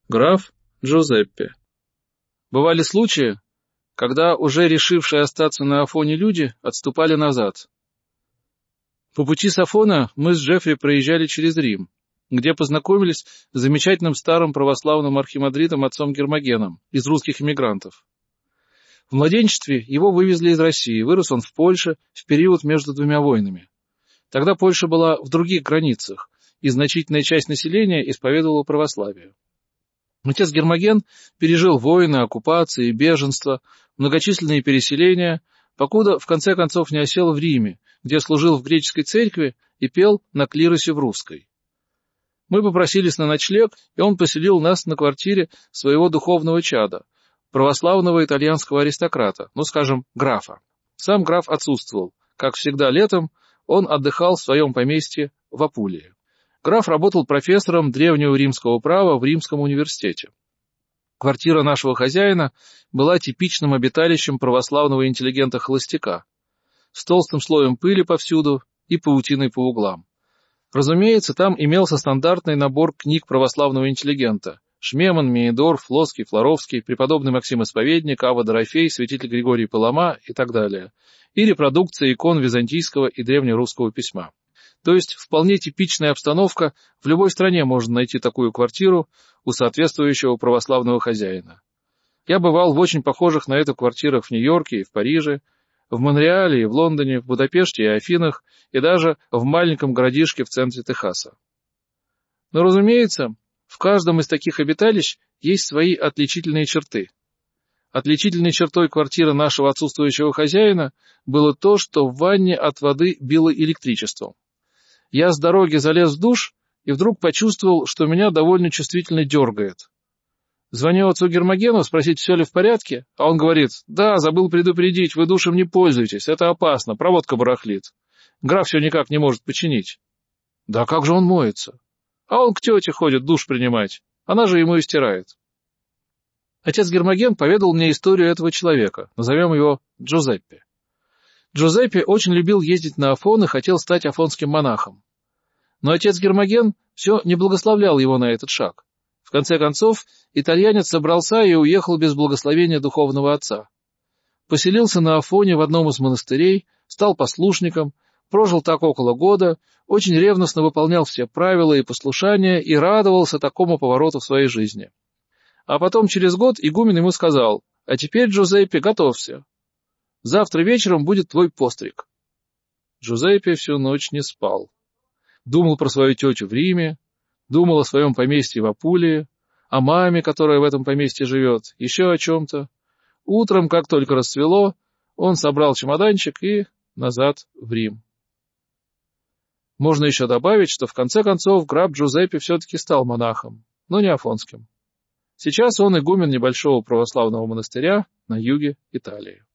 Граф Джузеппе. Бывали случаи, когда уже решившие остаться на Афоне люди отступали назад. По пути с Афона мы с Джеффри проезжали через Рим, где познакомились с замечательным старым православным архимандритом отцом Гермогеном из русских эмигрантов. В младенчестве его вывезли из России, вырос он в Польше в период между двумя войнами. Тогда Польша была в других границах, и значительная часть населения исповедовала православие. Отец Гермоген пережил войны, оккупации, беженство, многочисленные переселения, покуда в конце концов не осел в Риме, где служил в греческой церкви и пел на клиросе в русской. Мы попросились на ночлег, и он поселил нас на квартире своего духовного чада, православного итальянского аристократа, скажем, графа. Сам граф отсутствовал. Как всегда летом, он отдыхал в своем поместье в Апулии. Граф работал профессором древнего римского права в Римском университете. Квартира нашего хозяина была типичным обиталищем православного интеллигента-холостяка, с толстым слоем пыли повсюду и паутиной по углам. Разумеется, там имелся стандартный набор книг православного интеллигента: Шмеман, Меидор, Флоский, Флоровский, преподобный Максим Исповедник, Ава Дорофей, святитель Григорий Палама и так далее, и репродукция икон византийского и древнерусского письма. То есть вполне типичная обстановка, в любой стране можно найти такую квартиру у соответствующего православного хозяина. Я бывал в очень похожих на это квартирах в Нью-Йорке и в Париже, в Монреале и в Лондоне, в Будапеште и Афинах, и даже в маленьком городишке в центре Техаса. Но, разумеется, в каждом из таких обиталищ есть свои отличительные черты. Отличительной чертой квартиры нашего отсутствующего хозяина было то, что в ванне от воды било электричеством. Я с дороги залез в душ и вдруг почувствовал, что меня довольно чувствительно дергает. Звоню отцу Гермогену спросить, все ли в порядке, а он говорит: «Да, забыл предупредить, вы душем не пользуетесь, это опасно, проводка барахлит. Граф все никак не может починить». «Да как же он моется?» «А он к тете ходит душ принимать, она же ему и стирает». Отец Гермоген поведал мне историю этого человека, назовем его Джузеппе. Джузеппе очень любил ездить на Афон и хотел стать афонским монахом. Но отец Гермоген все не благословлял его на этот шаг. В конце концов, итальянец собрался и уехал без благословения духовного отца. Поселился на Афоне в одном из монастырей, стал послушником, прожил так около года, очень ревностно выполнял все правила и послушания и радовался такому повороту в своей жизни. А потом через год игумен ему сказал: «А теперь, Джузеппе, готовься. Завтра вечером будет твой постриг». Джузеппе всю ночь не спал. Думал про свою тетю в Риме, думал о своем поместье в Апулии, о маме, которая в этом поместье живет, еще о чем-то. Утром, как только расцвело, он собрал чемоданчик и назад в Рим. Можно еще добавить, что в конце концов граф Джузеппе все-таки стал монахом, но не афонским. Сейчас он игумен небольшого православного монастыря на юге Италии.